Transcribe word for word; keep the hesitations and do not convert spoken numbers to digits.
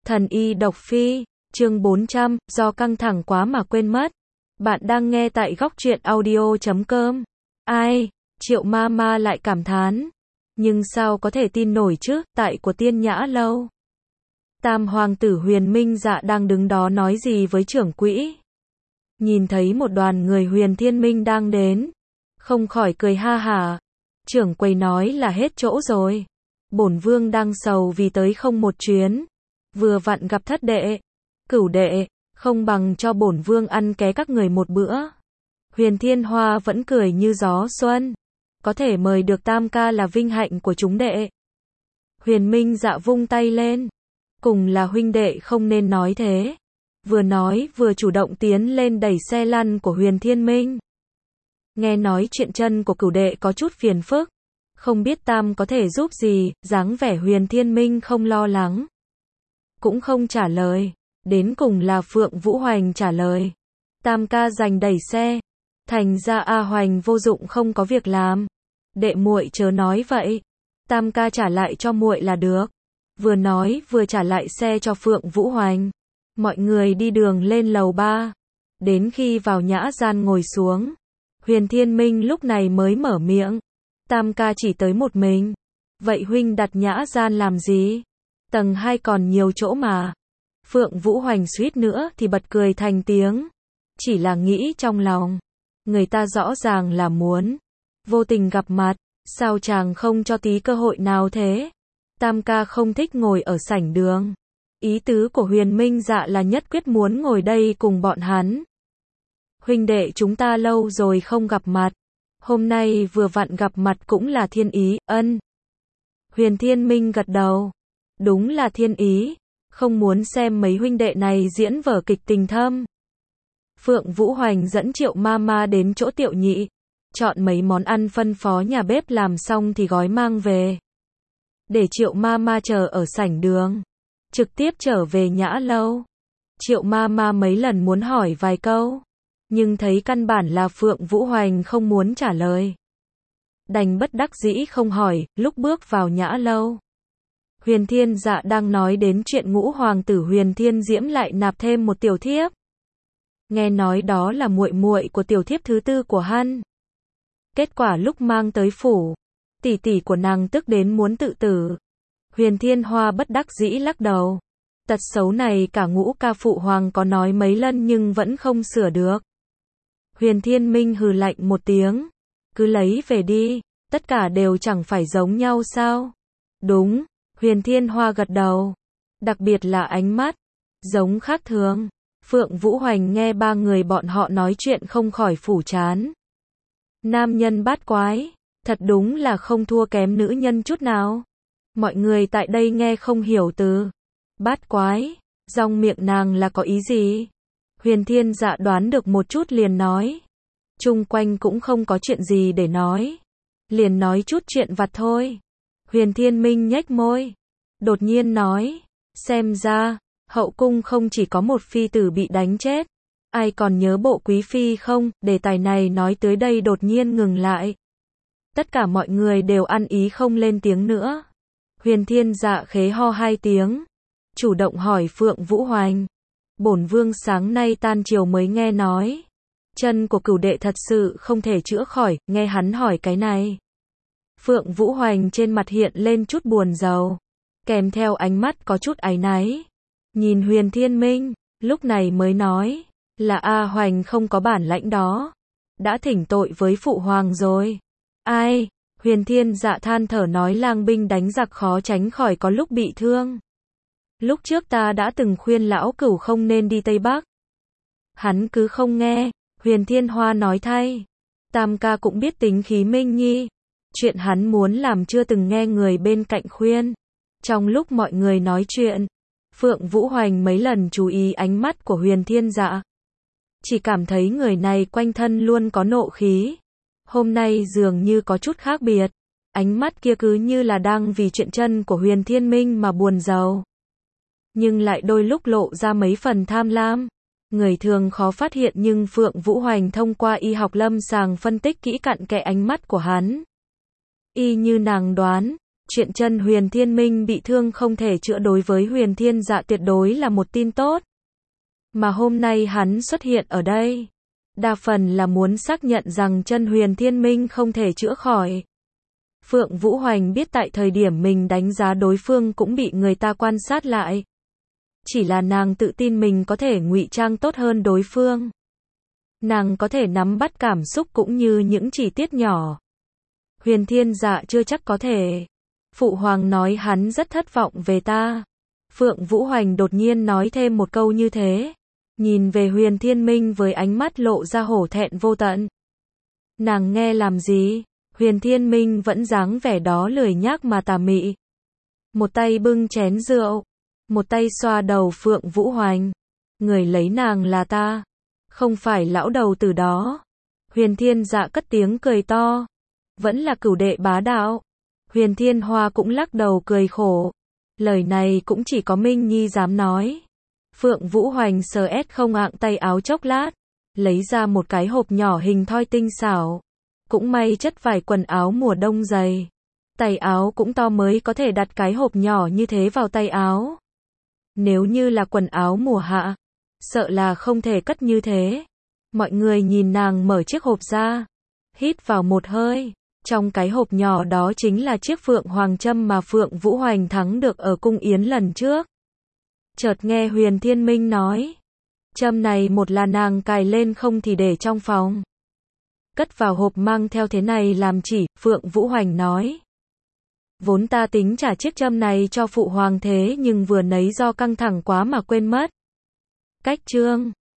Thần y độc phi, chương bốn trăm, do căng thẳng quá mà quên mất. Bạn đang nghe tại góc truyện audio chấm com. Ai, Triệu ma ma lại cảm thán. Nhưng sao có thể tin nổi chứ, tại của Tiên Nhã Lâu. Tam hoàng tử Huyền Minh Dạ đang đứng đó nói gì với trưởng quỹ. Nhìn thấy một đoàn người Huyền Thiên Minh đang đến. Không khỏi cười ha hả. Trưởng quầy nói là hết chỗ rồi. Bổn vương đang sầu vì tới không một chuyến. Vừa vặn gặp thất đệ, cửu đệ, không bằng cho bổn vương ăn ké các người một bữa. Huyền Thiên Hoa vẫn cười như gió xuân. Có thể mời được tam ca là vinh hạnh của chúng đệ. Huyền Minh Dạ vung tay lên. Cùng là huynh đệ không nên nói thế. Vừa nói vừa chủ động tiến lên đẩy xe lăn của Huyền Thiên Minh. Nghe nói chuyện chân của cửu đệ có chút phiền phức. Không biết tam có thể giúp gì, dáng vẻ Huyền Thiên Minh không lo lắng. Cũng không trả lời. Đến cùng là Phượng Vũ Hoành trả lời. Tam ca giành đẩy xe. Thành ra A Hoành vô dụng không có việc làm. Đệ muội chớ nói vậy. Tam ca trả lại cho muội là được. Vừa nói vừa trả lại xe cho Phượng Vũ Hoành. Mọi người đi đường lên lầu ba. Đến khi vào nhã gian ngồi xuống. Huyền Thiên Minh lúc này mới mở miệng. Tam ca chỉ tới một mình. Vậy huynh đặt nhã gian làm gì? Tầng hai còn nhiều chỗ mà. Phượng Vũ Hoành suýt nữa thì bật cười thành tiếng. Chỉ là nghĩ trong lòng. Người ta rõ ràng là muốn. Vô tình gặp mặt. Sao chàng không cho tí cơ hội nào thế? Tam ca không thích ngồi ở sảnh đường. Ý tứ của Huyền Minh Dạ là nhất quyết muốn ngồi đây cùng bọn hắn. Huynh đệ chúng ta lâu rồi không gặp mặt. Hôm nay vừa vặn gặp mặt cũng là thiên ý, ân. Huyền Thiên Minh gật đầu. Đúng là thiên ý. Không muốn xem mấy huynh đệ này diễn vở kịch tình thâm. Phượng Vũ Hoành dẫn Triệu ma ma đến chỗ Tiểu Nhị. Chọn mấy món ăn phân phó nhà bếp làm xong thì gói mang về. Để Triệu ma ma chờ ở sảnh đường. Trực tiếp trở về Nhã Lâu. Triệu ma ma mấy lần muốn hỏi vài câu. Nhưng thấy căn bản là Phượng Vũ Hoành không muốn trả lời. Đành bất đắc dĩ không hỏi, lúc bước vào Nhã Lâu. Huyền Thiên Dạ đang nói đến chuyện ngũ hoàng tử Huyền Thiên Diễm lại nạp thêm một tiểu thiếp. Nghe nói đó là muội muội của tiểu thiếp thứ tư của hắn. Kết quả lúc mang tới phủ, tỷ tỷ của nàng tức đến muốn tự tử. Huyền Thiên Hoa bất đắc dĩ lắc đầu. Tật xấu này cả ngũ ca phụ hoàng có nói mấy lần nhưng vẫn không sửa được. Huyền Thiên Minh hừ lạnh một tiếng. Cứ lấy về đi, tất cả đều chẳng phải giống nhau sao? Đúng, Huyền Thiên Hoa gật đầu. Đặc biệt là ánh mắt, giống khác thường. Phượng Vũ Hoành nghe ba người bọn họ nói chuyện không khỏi phủ chán. Nam nhân bát quái, thật đúng là không thua kém nữ nhân chút nào. Mọi người tại đây nghe không hiểu từ bát quái, dòng miệng nàng là có ý gì? Huyền Thiên Dạ đoán được một chút liền nói. Chung quanh cũng không có chuyện gì để nói. Liền nói chút chuyện vặt thôi. Huyền Thiên Minh nhếch môi. Đột nhiên nói. Xem ra, hậu cung không chỉ có một phi tử bị đánh chết. Ai còn nhớ bộ quý phi không? Đề tài này nói tới đây đột nhiên ngừng lại. Tất cả mọi người đều ăn ý không lên tiếng nữa. Huyền Thiên Dạ khế ho hai tiếng. Chủ động hỏi Phượng Vũ Hoành. Bổn vương sáng nay tan chiều mới nghe nói. Chân của cửu đệ thật sự không thể chữa khỏi, nghe hắn hỏi cái này. Phượng Vũ Hoành trên mặt hiện lên chút buồn rầu. Kèm theo ánh mắt có chút áy náy. Nhìn Huyền Thiên Minh, lúc này mới nói. Là A Hoành không có bản lãnh đó. Đã thỉnh tội với phụ hoàng rồi. Ai? Huyền Thiên Dạ than thở nói lang binh đánh giặc khó tránh khỏi có lúc bị thương. Lúc trước ta đã từng khuyên lão cửu không nên đi Tây Bắc. Hắn cứ không nghe. Huyền Thiên Hoa nói thay. Tam ca cũng biết tính khí Minh Nhi. Chuyện hắn muốn làm chưa từng nghe người bên cạnh khuyên. Trong lúc mọi người nói chuyện, Phượng Vũ Hoành mấy lần chú ý ánh mắt của Huyền Thiên Dạ. Chỉ cảm thấy người này quanh thân luôn có nộ khí. Hôm nay dường như có chút khác biệt. Ánh mắt kia cứ như là đang vì chuyện chân của Huyền Thiên Minh mà buồn rầu. Nhưng lại đôi lúc lộ ra mấy phần tham lam. Người thường khó phát hiện nhưng Phượng Vũ Hoành thông qua y học lâm sàng phân tích kỹ cặn kẽ ánh mắt của hắn. Y như nàng đoán, Chuyện chân Huyền Thiên Minh bị thương không thể chữa đối với Huyền Thiên Dạ tuyệt đối là một tin tốt. Mà hôm nay hắn xuất hiện ở đây, đa phần là muốn xác nhận rằng chân Huyền Thiên Minh không thể chữa khỏi. Phượng Vũ Hoành biết tại thời điểm mình đánh giá đối phương cũng bị người ta quan sát lại. Chỉ là nàng tự tin mình có thể ngụy trang tốt hơn đối phương. Nàng có thể nắm bắt cảm xúc cũng như những chi tiết nhỏ. Huyền Thiên Dạ chưa chắc có thể. Phụ hoàng nói hắn rất thất vọng về ta. Phượng Vũ Hoành đột nhiên nói thêm một câu như thế. Nhìn về Huyền Thiên Minh với ánh mắt lộ ra hổ thẹn vô tận. Nàng nghe làm gì? Huyền Thiên Minh vẫn dáng vẻ đó lười nhác mà tà mị. Một tay bưng chén rượu, một tay xoa đầu Phượng Vũ Hoành. Người lấy nàng là ta, không phải lão đầu tử đó. Huyền Thiên Dạ cất tiếng cười to. Vẫn là cửu đệ bá đạo. Huyền Thiên Hoa cũng lắc đầu cười khổ. Lời này cũng chỉ có Minh Nhi dám nói. Phượng Vũ Hoành sờ ét không ạng tay áo chốc lát, lấy ra một cái hộp nhỏ hình thoi tinh xảo. Cũng may chất vải quần áo mùa đông dày. Tay áo cũng to mới có thể đặt cái hộp nhỏ như thế vào tay áo. Nếu như là quần áo mùa hạ, sợ là không thể cất như thế. Mọi người nhìn nàng mở chiếc hộp ra, hít vào một hơi. Trong cái hộp nhỏ đó chính là chiếc Phượng Hoàng Châm mà Phượng Vũ Hoành thắng được ở cung yến lần trước. Chợt nghe Huyền Thiên Minh nói, châm này một là nàng cài lên không thì để trong phòng. Cất vào hộp mang theo thế này làm chỉ, Phượng Vũ Hoành nói. Vốn ta tính trả chiếc châm này cho phụ hoàng thế nhưng vừa nấy do căng thẳng quá mà quên mất. Cách chương